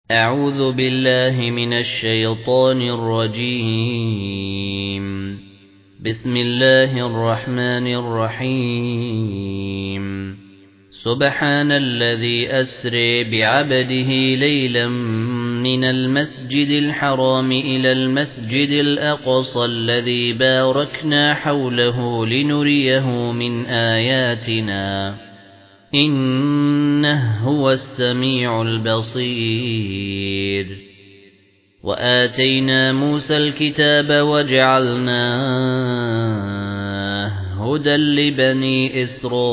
أعوذ بالله من الشيطان الرجيم. بسم الله الرحمن الرحيم. سبحان الذي أسري بعبده ليلا من المسجد الحرام إلى المسجد الأقصى الذي باركنا حوله لنريه من آياتنا إنه هو السميع البصير. وآتينا موسى الكتاب وجعلناه هدى لبني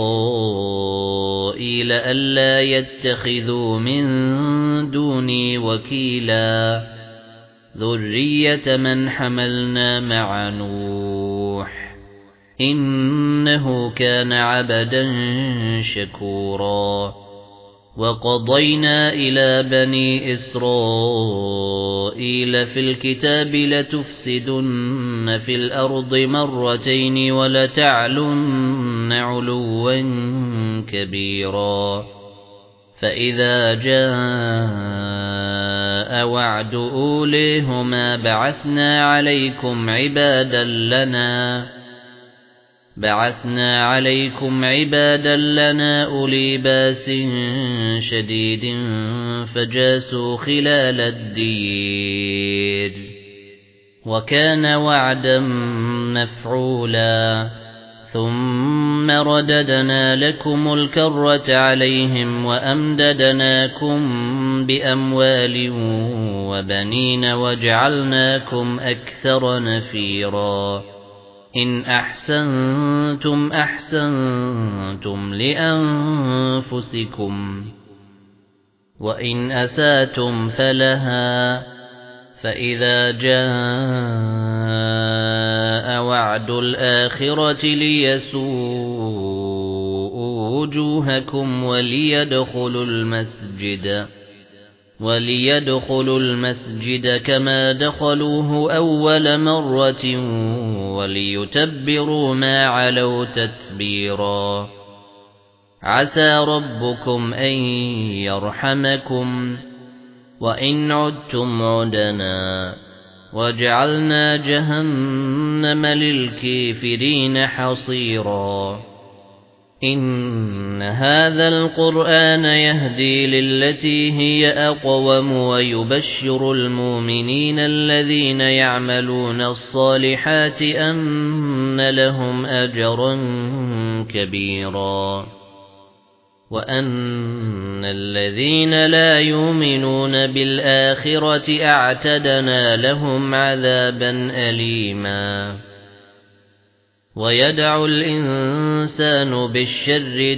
إسرائيل ألا يتخذوا من دوني وكيلا ذرية من حملنا مع نوح إنه كان عبدا شكورا. وقضينا إلى بني إسرائيل في الكتاب لتفسدن في الأرض مرتين ولتعلن علوا كبيرا. فإذا جاء وعد أوليهما بعثنا عليكم عبادا لنا أولي باس شديد فجاسوا خلال الدير وكان وعدا مفعولا. ثم رددنا لكم الكرة عليهم وأمددناكم بأموال وبنين وجعلناكم أكثر نفيرا. إن أحسنتم أحسنتم لأنفسكم وإن أساتم فلها. فإذا جاء وعد الآخرة ليسوءوا وجوهكم وليدخلوا المسجد كما دخلوه أول مرة وليتبروا ما علوا تتبيرا. عسى ربكم أن يرحمكم وإن عدتم عدنا وجعلنا جهنم للكافرين حصيرا. إن هذا القرآن يهدي للتي هي أقوم ويبشر المؤمنين الذين يعملون الصالحات أن لهم أجرا كبيرا وأن الذين لا يؤمنون بالآخرة أعتدنا لهم عذابا أليما. ويدعو الإنسان بالشر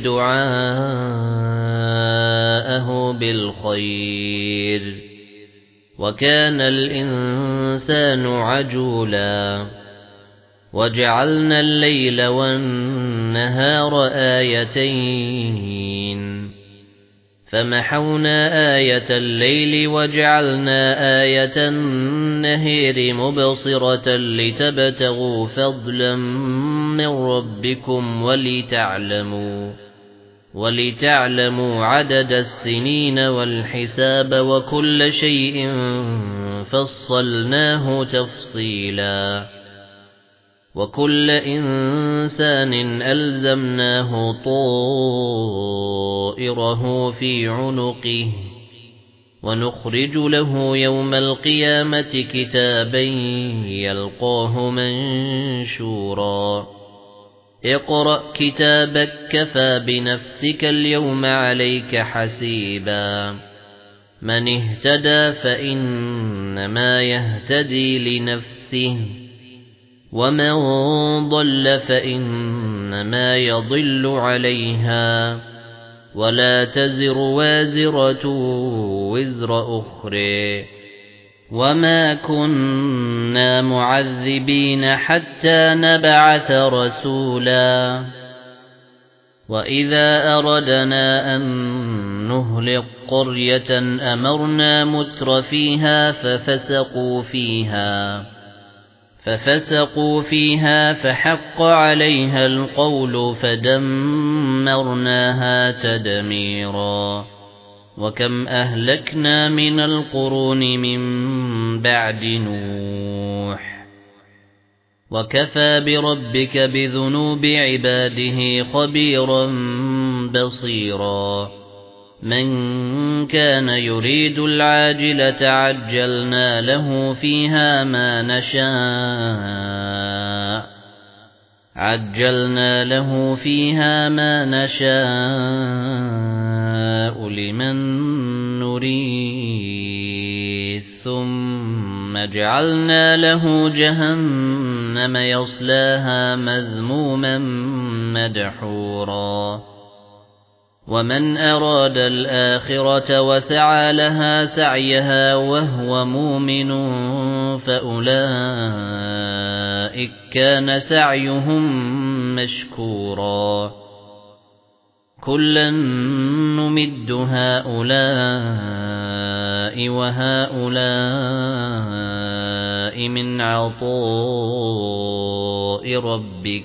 دعاءه بالخير وكان الإنسان عجولا. وجعلنا الليل والنهار آيتين فمحونا آية الليل وجعلنا آية النهار مبصرة لتبتغوا فضلا من ربكم ولتعلموا عدد السنين والحساب وكل شيء فصلناه تفصيلا. وكل إنسان ألزمناه طائره في عنقه ونخرج له يوم القيامة كتابا يلقاه منشورا. اقرأ كتابك كفى بنفسك اليوم عليك حسيبا. من اهتدى فإنما يهتدي لنفسه ومن ضل فإنما يضل عليها ولا تزر وازرة وزر أخرى. وما كنا معذبين حتى نبعث رسولا. وإذا أردنا أن نهلك قرية أمرنا متر فيها ففسقوا فيها فحق عليها القول فدمرناها تدميرا. وكم أهلكنا من القرون من بعد نوح وكفى بربك بذنوب عباده خبيرا بصيرا من كان يريد العاجلة عجلنا له فيها ما نشاء لمن نريد ثم جعلنا له جهنم يصلاها مذموما مدحورا ومن أراد الآخرة وسعى لها سعيها وهو مؤمن فأولئك كان سعيهم مشكورا كلا نمد هؤلاء وهؤلاء من عطاء ربك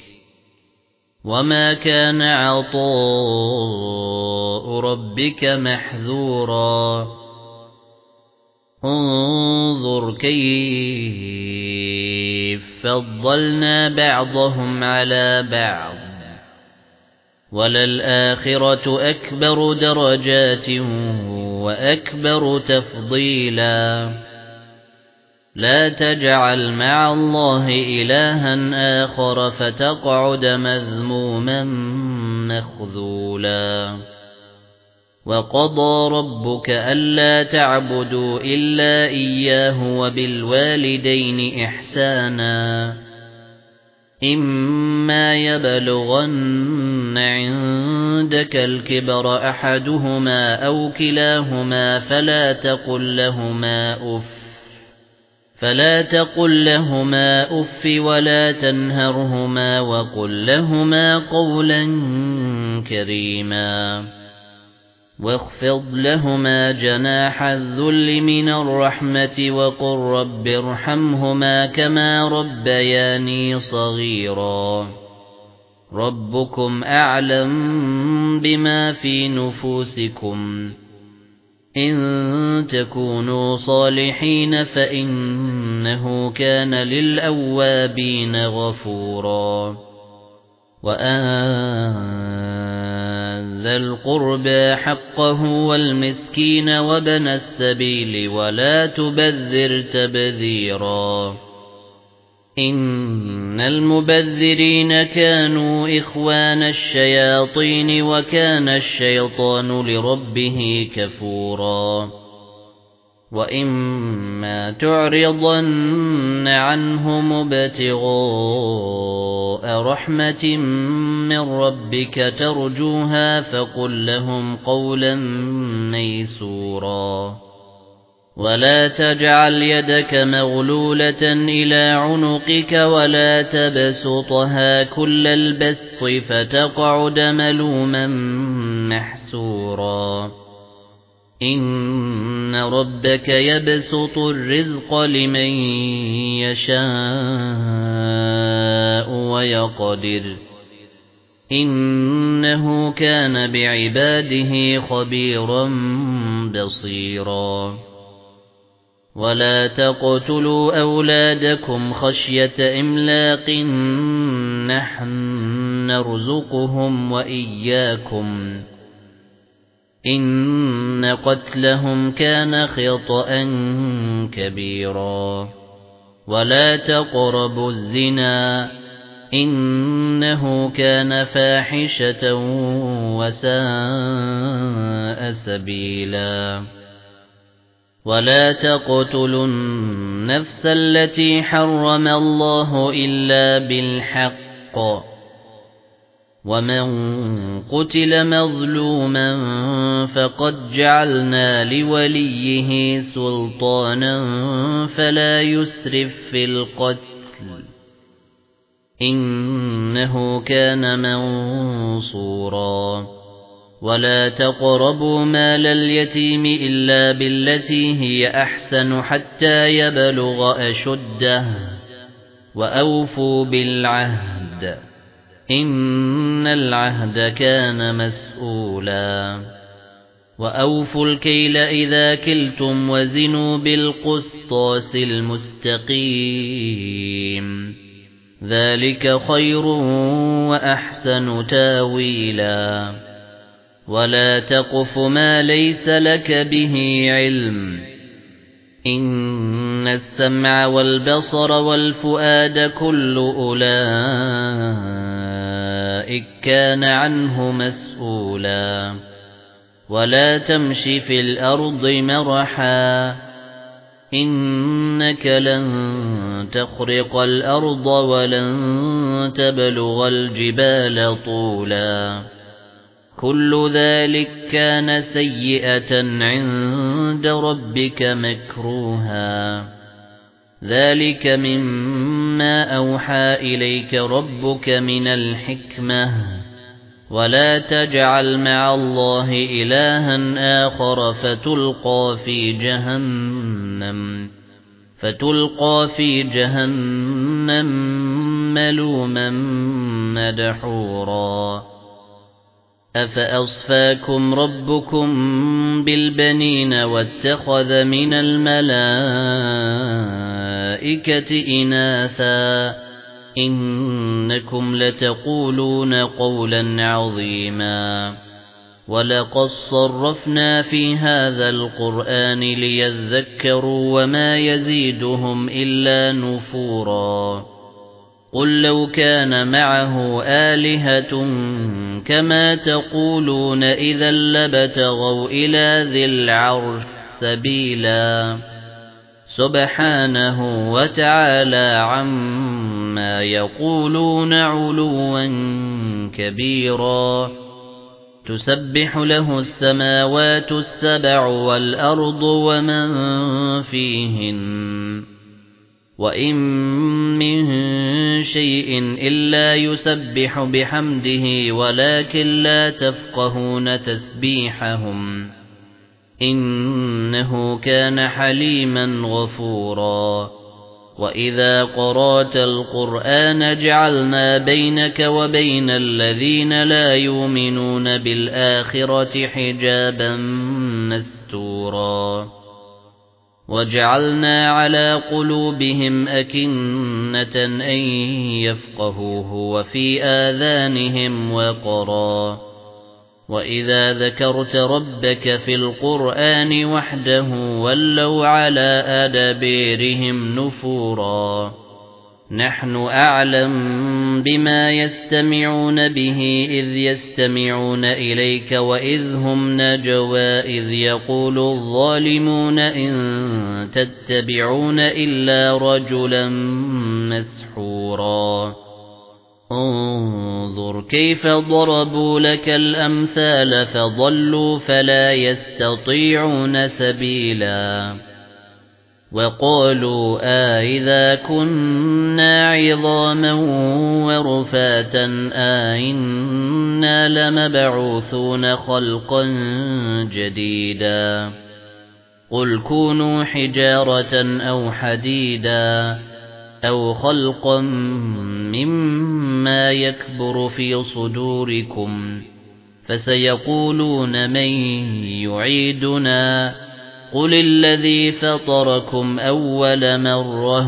وما كان عطاء ربك محذورا انظر كيف فضلنا بعضهم على بعض وللآخرة أكبر درجات وأكبر تفضيلا لا تجعل مع الله إلها آخر فتقعد مذموما مخذولا وقضى ربك ألا تعبدوا إلا إياه وبالوالدين إحسانا إما يبلغن عندك الكبر أحدهما أو كلاهما فلا تقل لهما أف ولا تنهرهما وقل لهما قولا كريما واخفض لهما جناح الذل من الرحمة وقل رب ارحمهما كما ربياني صغيرا ربكم أعلم بما في نفوسكم إن تكونوا صالحين فإنه كان للأوابين غفورا وآذ القربى حقه والمسكين وابن السبيل ولا تبذر تبذيرا إن المبذرين كانوا إخوان الشياطين وكان الشيطان لربه كفورا وإما تعرضن عنهم ابتغاء رحمة من ربك ترجوها فقل لهم قولا ميسورا ولا تجعل يدك مغلولة إلى عنقك ولا تبسطها كل البسط فتقعد ملوما محسورا إن ربك يبسط الرزق لمن يشاء ويقدر إنه كان بعباده خبيرا بصيرا ولا تقتلوا أولادكم خشية إملاق نحن نرزقهم وإياكم إن قتلهم كان خطأ كبيرا ولا تقربوا الزنا إنه كان فاحشة وساء سبيلا ولا تقتلوا النفس التي حرم الله إلا بالحق ومن قتل مظلوما فقد جعلنا لوليه سلطانا فلا يسرف في القتل إنه كان منصورا ولا تقربوا مال اليتيم إلا بالتي هي أحسن حتى يبلغ أشده وأوفوا بالعهد إن العهد كان مسؤولا وأوفوا الكيل إذا كلتم وزنوا بالقسطاس المستقيم ذلك خير وأحسن تاويلا ولا تقف ما ليس لك به علم إن السمع والبصر والفؤاد كل أولئك كان عنه مسؤولا ولا تمش في الأرض مرحا إنك لن تخرق الأرض ولن تبلغ الجبال طولا كل ذلك كان سيئة عند ربك مكروها ذلك مما أوحى إليك ربك من الحكمة ولا تجعل مع الله إلها آخر فتلقى في جهنم ملوما مدحورا أفأصفاكم ربكم بالبنين واتخذ من الملائكة إناثا إنكم لتقولون قولا عظيما ولقد صرفنا في هذا القرآن ليذكروا وما يزيدهم إلا نفورا قل لو كان معه آلهة كما تقولون إذا لابتغوا إلى ذي العرش سبيلا سبحانه وتعالى عما يقولون علوا كبيرا تسبح له السماوات السبع والأرض ومن فيهن وإن من شيء إلا يسبح بحمده ولكن لا تفقهون تسبيحهم إنه كان حليما غفورا وإذا قرأت القرآن جعلنا بينك وبين الذين لا يؤمنون بالآخرة حجابا مستورا وجعلنا على قلوبهم أكنة أن يفقهوه وفي آذانهم وقرا وإذا ذكرت ربك في القرآن وحده ولوا على أدبارهم نفورا نحن أعلم بما يستمعون به إذ يستمعون إليك وإذ هم نجوى إذ يقول الظالمون إن تتبعون إلا رجلا مسحورا انظر كيف ضربوا لك الأمثال فضلوا فلا يستطيعون سبيلا وقالوا إذا كنا عظاما ورفاتا إنا لمبعوثون خلقا جديدا قل كونوا حجارة أو حديدا أو خلقا مما يكبر في صدوركم فسيقولون من يعيدنا قل الذي فطركم أول مرة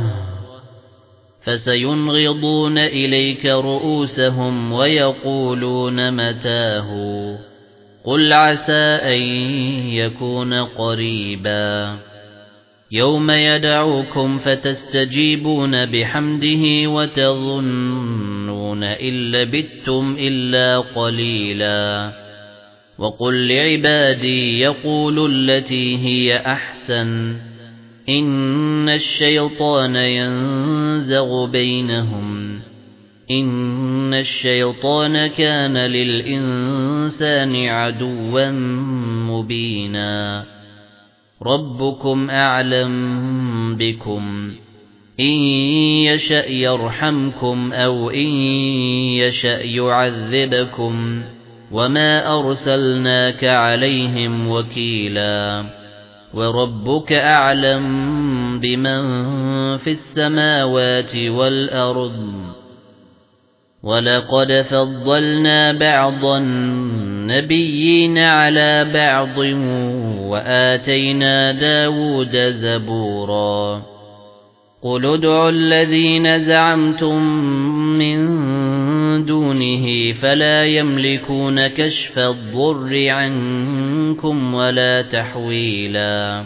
فسينغضون إليك رؤوسهم ويقولون متاه قل عسى أن يكون قريبا يوم يدعوكم فتستجيبون بحمده وتظنون إن لبثتم إلا قليلا وقل لعبادي يقولوا التي هي أحسن إن الشيطان ينزغ بينهم إن الشيطان كان للإنسان عدوا مبينا ربكم أعلم بكم إن يشأ يرحمكم أو إن يشأ يعذبكم وما أرسلناك عليهم وكيلا وربك أعلم بمن في السماوات والأرض ولقد فضلنا بعض النبيين على بعض وآتينا داود زبورا قل ادعوا الذين زعمتم من دونه فلا يملكون كشف الضر عنكم ولا تحويلا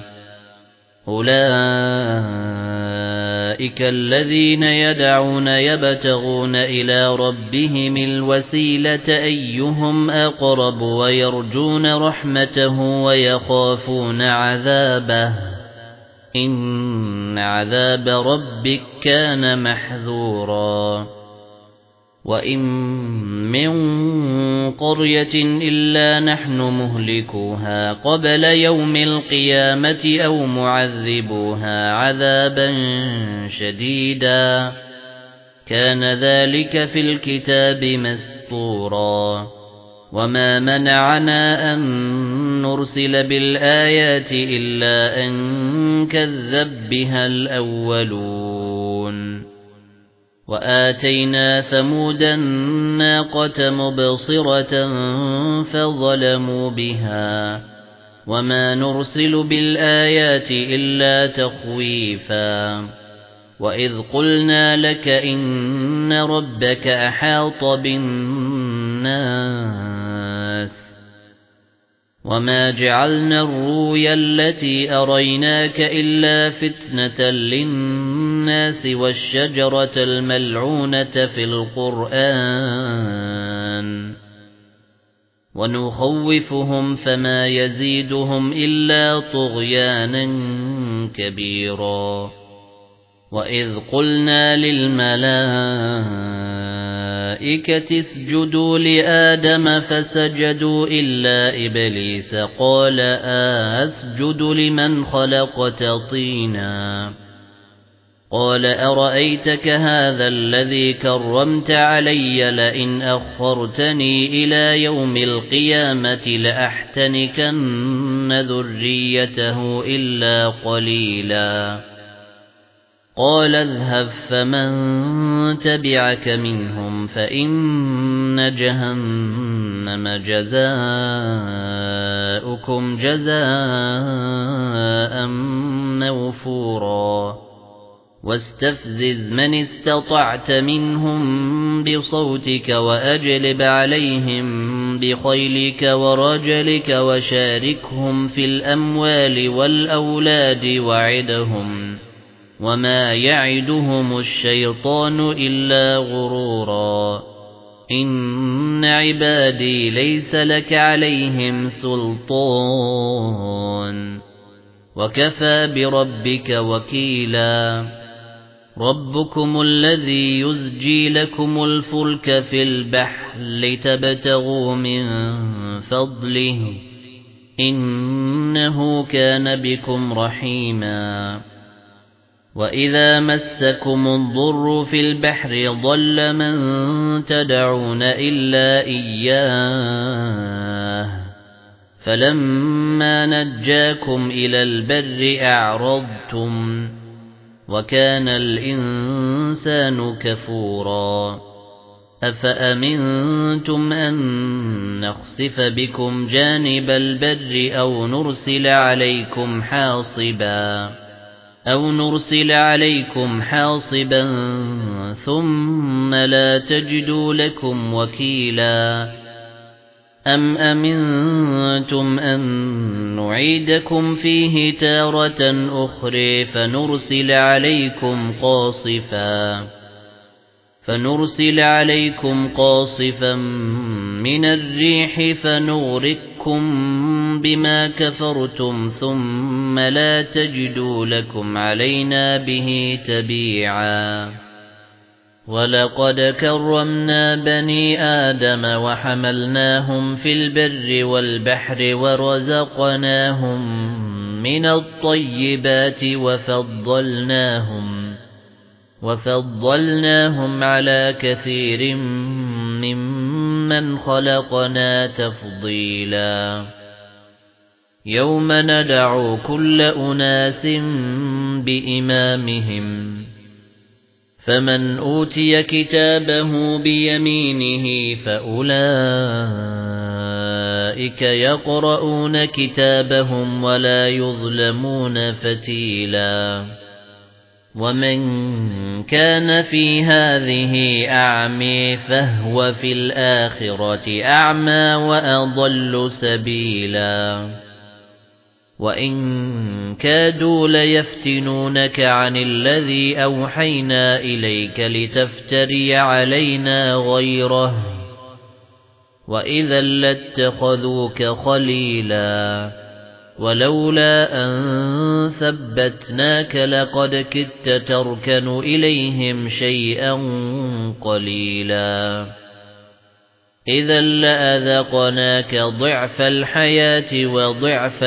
أولئك الذين يدعون يبتغون إلى ربهم الوسيلة أيهم أقرب ويرجون رحمته ويخافون عذابه إن عذاب ربك كان محذورا وإن من قرية إلا نحن مهلكوها قبل يوم القيامة أو معذبوها عذابا شديدا كان ذلك في الكتاب مسطورا وما منعنا أن نرسل بالآيات إلا أن كذب بها الأولون وآتينا ثمود الناقة مبصرة فظلموا بها وما نرسل بالآيات إلا تخويفا وإذ قلنا لك إن ربك أحاط بالناس وما جعلنا الرؤيا التي أريناك إلا فتنة للناس والشجرة الملعونة في القرآن ونخوفهم فما يزيدهم إلا طغيانا كبيرا وإذ قلنا للملائكة اسجدوا لآدم فسجدوا إلا إبليس قال أسجد لمن خلقت طينا قال أرأيتك هذا الذي كرمت علي لئن أخرتني إلى يوم القيامة لأحتنكن ذريته إلا قليلا قال اذهب فمن تبعك منهم فإن جهنم جزاؤكم جزاء موفورا واستفزز من استطعت منهم بصوتك وأجلب عليهم بخيلك ورجلك وشاركهم في الأموال والأولاد وعدهم وما يعدهم الشيطان إلا غرورا إن عبادي ليس لك عليهم سلطان وكفى بربك وكيلا ربكم الذي يزجي لكم الفلك في البحر لتبتغوا من فضله إنه كان بكم رحيما وإذا مسكم الضر في البحر ضل من تدعون إلا إياه فلما نجاكم إلى البر أعرضتم وكان الإنسان كفورا أفأمنتم أن نخسف بكم جانب البر أو نرسل عليكم حاصبا ثم لا تجدوا لكم وكيلا أم أمنتم أن نعيدكم فيه تارة أخرى فنرسل عليكم قاصفا من الريح فنغرقكم بما كفرتم ثم لا تجدوا لكم علينا به تبيعا ولقد كرمنا بني آدم وحملناهم في البر والبحر ورزقناهم من الطيبات وفضلناهم على كثير ممن خلقنا تفضيلا يوم ندعو كل أناس بإمامهم فمن أوتي كتابه بيمينه فأولئك أُولَئِكَ يَقْرَؤُونَ كِتَابَهُمْ وَلَا يُظْلَمُونَ فَتِيلًا وَمَن كَانَ فِي هَذِهِ أَعْمَىٰ فَهُوَ فِي الْآخِرَةِ أَعْمَىٰ وَأَضَلُّ سَبِيلًا وَإِن كَادُوا لَيَفْتِنُونَكَ عَنِ الَّذِي أَوْحَيْنَا إِلَيْكَ لِتَفْتَرِيَ عَلَيْنَا غَيْرَهُ وَإِذًا لَّاتَّخَذُوكَ خَلِيلًا وَلَوْلَا أَن ثَبَّتْنَاكَ لَقَدْ كِدتَّ تَرْكَنُ إِلَيْهِمْ شَيْئًا قَلِيلًا إِذًا لَّأَذَقْنَاكَ ضِعْفَ الْحَيَاةِ وَضِعْفَ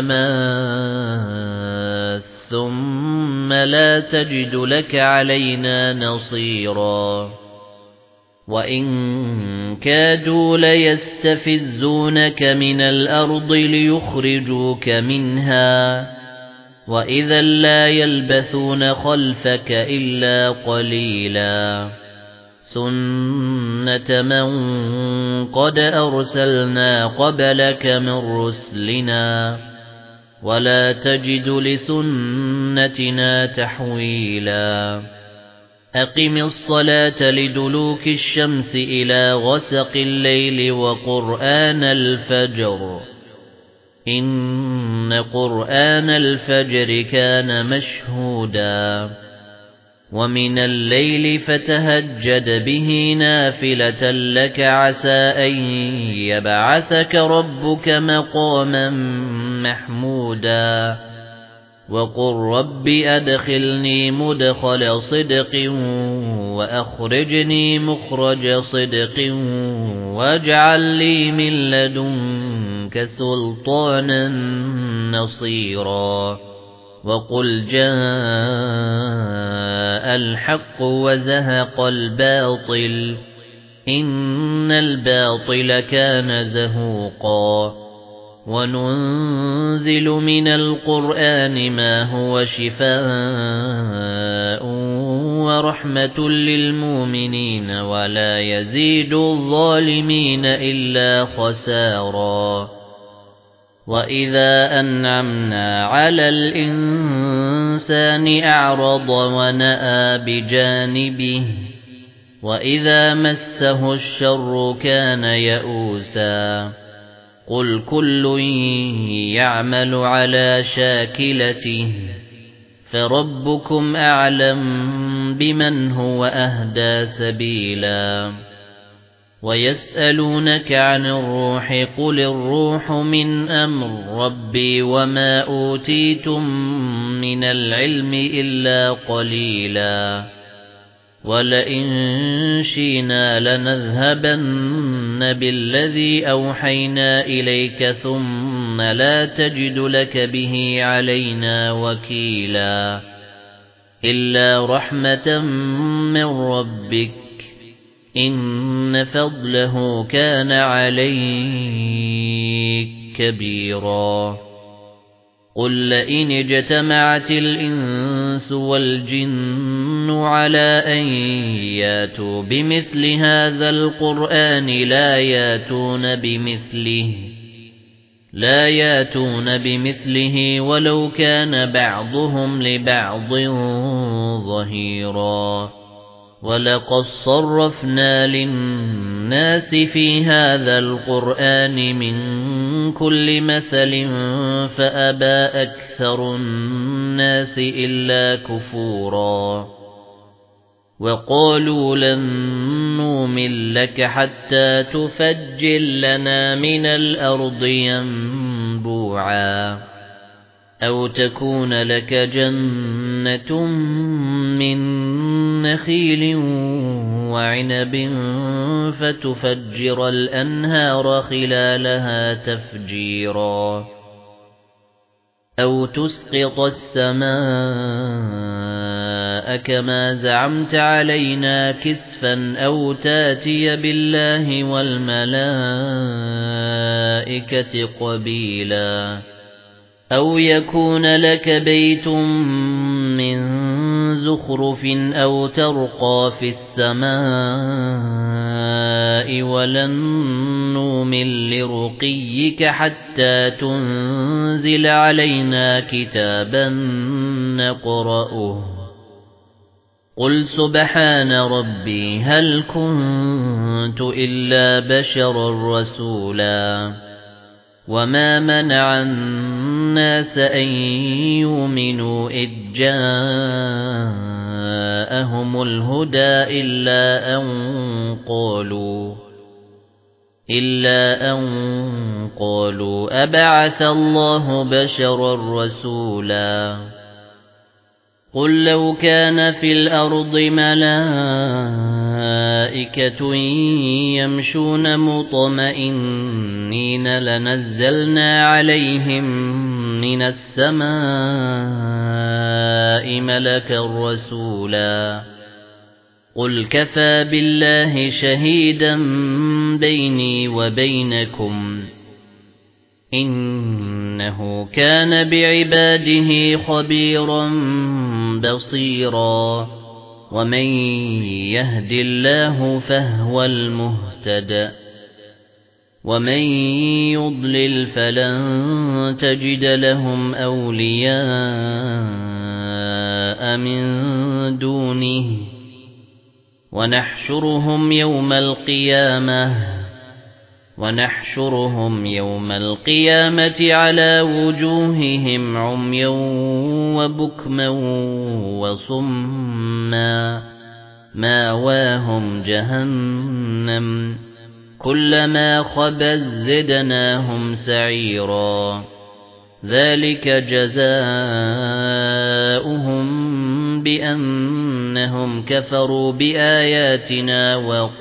الْمَمَاتِ ثُمَّ لَا تَجِدُ لَكَ عَلَيْنَا نَصِيرًا وَإِن كَادُوا لَيَسْتَفِزُّونَكَ مِنَ الْأَرْضِ لِيُخْرِجُوكَ مِنْهَا وَإِذًا لَّا يَلْبَثُونَ خَلْفَكَ إِلَّا قَلِيلًا سُنَّةَ مَن قَدْ أَرْسَلْنَا قَبْلَكَ مِن رُّسُلِنَا وَلَا تَجِدُ لِسُنَّتِنَا تَحْوِيلًا أَقِمِ الصَّلَاةَ لِدُلُوكِ الشَّمْسِ إِلَى غَسَقِ اللَّيْلِ وَقُرْآنَ الْفَجْرِ إِنَّ قُرْآنَ الْفَجْرِ كَانَ مَشْهُودًا وَمِنَ اللَّيْلِ فَتَهَجَّدْ بِهِ نَافِلَةً لَكَ عَسَىٰ أَن يَبْعَثَكَ رَبُّكَ مَقَامًا مَّحْمُودًا وَقُل رَّبِّ أَدْخِلْنِي مُدْخَلَ صِدْقٍ وَأَخْرِجْنِي مُخْرَجَ صِدْقٍ وَاجْعَل لِّي مِن لَّدُنكَ سُلْطَانًا نَّصِيرًا وَقُلْ جَاءَ الْحَقُّ وَزَهَقَ الْبَاطِلُ إِنَّ الْبَاطِلَ كَانَ زَهُوقًا وَنُنزِلُ مِنَ الْقُرْآنِ مَا هُوَ شِفَاءٌ وَرَحْمَةٌ لِّلْمُؤْمِنِينَ وَلَا يَزِيدُ الظَّالِمِينَ إِلَّا خَسَارًا وَإِذَا أَنْعَمْنَا عَلَى الْإِنسَانِ أَعْرَضَ وَنَأَىٰ بِجَانِبِهِ وَإِذَا مَسَّهُ الشَّرُّ كَانَ يَئُوسًا قُلْ كُلٌّ يَعْمَلُ عَلَى شَاكِلَتِهِ فَرَبُّكُمْ أَعْلَمُ بِمَنْ هُوَ أَهْدَىٰ سَبِيلًا وَيَسْأَلُونَكَ عَنِ الرُّوحِ قُلِ الرُّوحُ مِنْ أَمْرِ رَبِّي وَمَا أُوتِيتُم مِّنَ الْعِلْمِ إِلَّا قَلِيلًا وَلَئِن شِئْنَا لَنَذْهَبَنَّ بِالَّذِي أَوْحَيْنَا إِلَيْكَ ثُمَّ لَا تَجِدُ لَكَ بِهِ عَلَيْنَا وَكِيلًا إِلَّا رَحْمَةً مِّن رَّبِّكَ إِنَّ فَضْلَهُ كَانَ عَلَيْكَ كَبِيرًا قُل لَّئِنِ اجْتَمَعَتِ الْإِنسُ وَالْجِنُّ عَلَىٰ أَن يَأْتُوا بِمِثْلِ هَٰذَا الْقُرْآنِ لَا يَأْتُونَ بِمِثْلِهِ وَلَوْ كَانَ بَعْضُهُمْ لِبَعْضٍ ظَهِيرًا وَلَقَدْ صَرَّفْنَا لِلنَّاسِ فِي هَذَا الْقُرْآنِ مِنْ كُلِّ مَثَلٍ فَأَبَىٰ أَكْثَرُ النَّاسِ إِلَّا كُفُورًا وَقَالُوا لَن نُّؤْمِن لَّكَ حَتَّىٰ تُفَجِّرَ لَنَا مِنَ الْأَرْضِ يَنبُوعًا أَوْ تَكُونَ لَكَ جَنَّةٌ مِّن نَّخِيلٍ وَعِنَبٍ فَتُفَجِّرَ الْأَنْهَارَ خِلَالَهَا تَفْجِيرًا أَوْ تُسْقِطَ السَّمَاءَ كَمَا زَعَمْتَ عَلَيْنَا كِسْفًا أَوْ تَأْتِيَ بِاللَّهِ وَالْمَلَائِكَةِ قَبِيلًا أَوْ يَكُونَ لَكَ بَيْتٌ مِّن زُخْرُفٍ أَوْ تَرْقَىٰ فِي السَّمَاءِ السَّمَاءِ وَلَن نُّؤْمِنَ لِرُقِيِّكَ حَتَّى تُنزِلَ عَلَيْنَا كِتَابًا نَّقْرَؤُهُ قُلْ سُبْحَانَ رَبِّي هَلْ كُنتُ إِلَّا بَشَرًا رَّسُولًا وَمَا مَنَعَ النَّاسَ أَن يُؤْمِنُوا إِذْ جَاءَهُمُ الْهُدَىٰ إِلَّا أَن قَالُوا أَبَعَثَ اللَّهُ بَشَرًا رَّسُولًا قُل لَّوْ كَانَ فِي الْأَرْضِ مَلَائِكَةٌ يَمْشُونَ مُطْمَئِنِّينَ لَنَزَّلْنَا عَلَيْهِم مِّنَ السَّمَاءِ مَلَكًا رَّسُولًا قُلْ كَفَى بِاللَّهِ شَهِيدًا بَيْنِي وَبَيْنَكُمْ إِنَّهُ كَانَ بِعِبَادِهِ خَبِيرًا بَصِيرًا وَمَن يَهْدِ اللَّهُ فَهُوَ الْمُهْتَدِ وَمَن يُضْلِلْ فَلَن تَجِدَ لَهُمْ أَوْلِيَاءَ مِن دُونِهِ وَنَحْشُرُهُمْ يَوْمَ الْقِيَامَةِ عَلَى وُجُوهِهِمْ عُمْيًا وَبُكْمًا وَصُمًّا مَأْوَاهُمْ جَهَنَّمُ كُلَّمَا خَبَتْ زِدْنَاهُمْ سَعِيرًا ذَلِكَ جَزَاؤُهُم بِأَنَّهُمْ كَفَرُوا بِآيَاتِنَا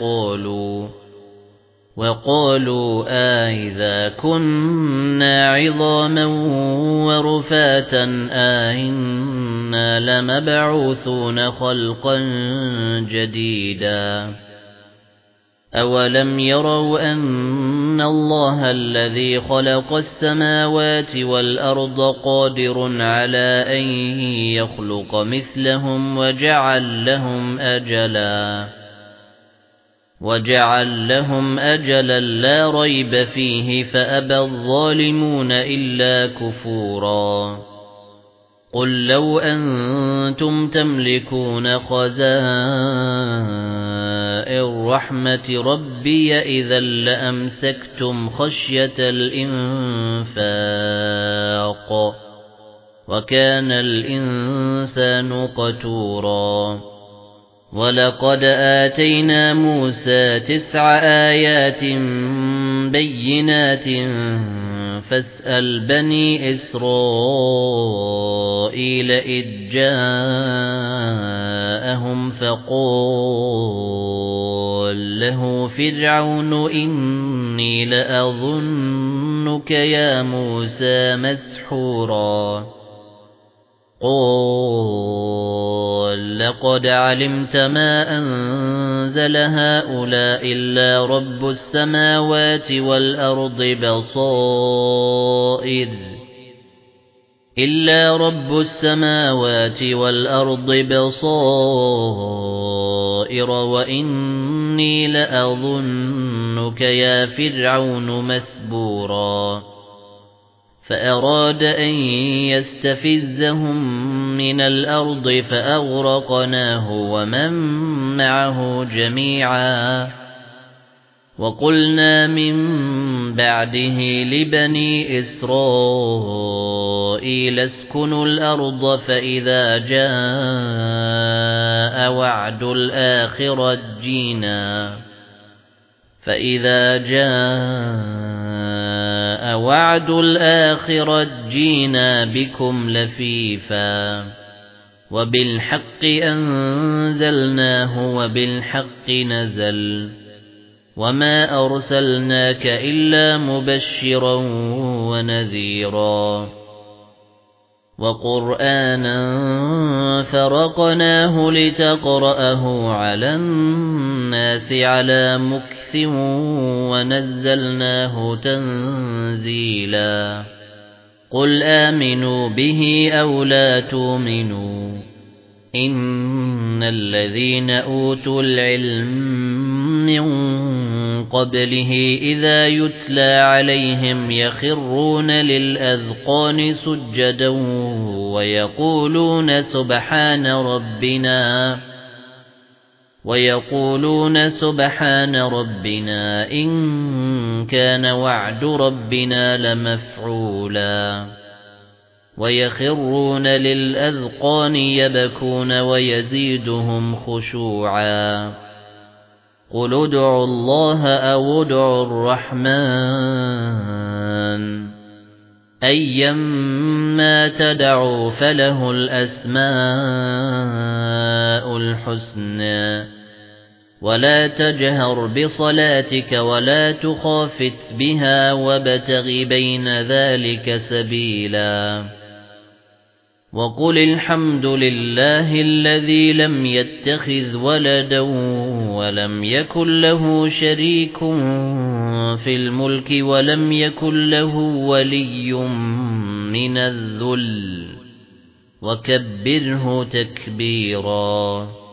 وَقَالُوا أَإِذَا كُنَّا عِظَامًا وَرُفَاتًا أَإِنَّا لَمَبْعُوثُونَ خَلْقًا جَدِيدًا أَوَلَمْ يَرَوْا أَنَّ اللَّهَ الَّذِي خَلَقَ السَّمَاوَاتِ وَالْأَرْضَ قَادِرٌ عَلَى أَن يَخْلُقَ مِثْلَهُمْ وَجَعَلَ لَهُمْ أَجَلًا لَّا رَيْبَ فِيهِ فَأَبَى الظَّالِمُونَ إِلَّا كُفُورًا قُل لَّوْ أَنتُمْ تَمْلِكُونَ خَزَائِنَ رَحْمَةِ رَبِّي إِذًا لَّأَمْسَكْتُمْ خَشْيَةَ الْإِنفَاقِ وَكَانَ الْإِنسَانُ قَتُورًا وَلَقَدْ آتَيْنَا مُوسَى 9 آيَاتٍ بَيِّنَاتٍ فَاسْأَلْ بَنِي إِسْرَائِيلَ إِذْ جَاءَهُمْ فَقَالَ لَهُ فِرْعَوْنُ إِنِّي لَأَظُنُّكَ يَا مُوسَى مَسْحُورًا قَالَ لَقَدْ عَلِمْتَ مَا أَنزَلَ هَؤُلَاءِ إِلَّا رَبُّ السَّمَاوَاتِ وَالْأَرْضِ بَصَائِرَ وَإِنِّي لَأَظُنُّكَ يَا فِرْعَوْنُ مَثْبُورًا فَأَرَادَ أَن يَسْتَفِزَّهُم مِّنَ الْأَرْضِ فَأَغْرَقْنَاهُ وَمَن مَّعَهُ جَمِيعًا وَقُلْنَا مِن بَعْدِهِ لِبَنِي إِسْرَائِيلَ اسْكُنُوا الْأَرْضَ فَإِذَا جَاءَ وَعْدُ الْآخِرَةِ جِئْنَا بِكُمْ لَفِيفًا وَبِالْحَقِّ أَنزَلْنَاهُ وَبِالْحَقِّ نَزَلَ وَمَا أَرْسَلْنَاكَ إِلَّا مُبَشِّرًا وَنَذِيرًا وَقُرْآنًا فَرَقْنَاهُ لِتَقْرَأَهُ عَلَى النَّاسِ عَلَى مُكْثٍ وَنَزَّلْنَاهُ تَنزِيلًا قُلْ آمِنُوا بِهِ أَوْ لَا تُؤْمِنُوا إِنَّ الَّذِينَ أُوتُوا الْعِلْمَ مِنْ قبله إذا يتلى عليهم يخرون للأذقان سجدا ويقولون سبحان ربنا إن كان وعد ربنا لمفعولا ويخرون للأذقان يبكون ويزيدهم خشوعا قل ادعوا الله أو ادعوا الرحمن أيما تدعوا فله الأسماء الحسنى ولا تجهر بصلاتك ولا تخافت بها وابتغ بين ذلك سبيلا وقل الحمد لله الذي لم يتخذ ولدا ولم يكن له شريك في الملك ولم يكن له ولي من الذل وكبره تكبيرا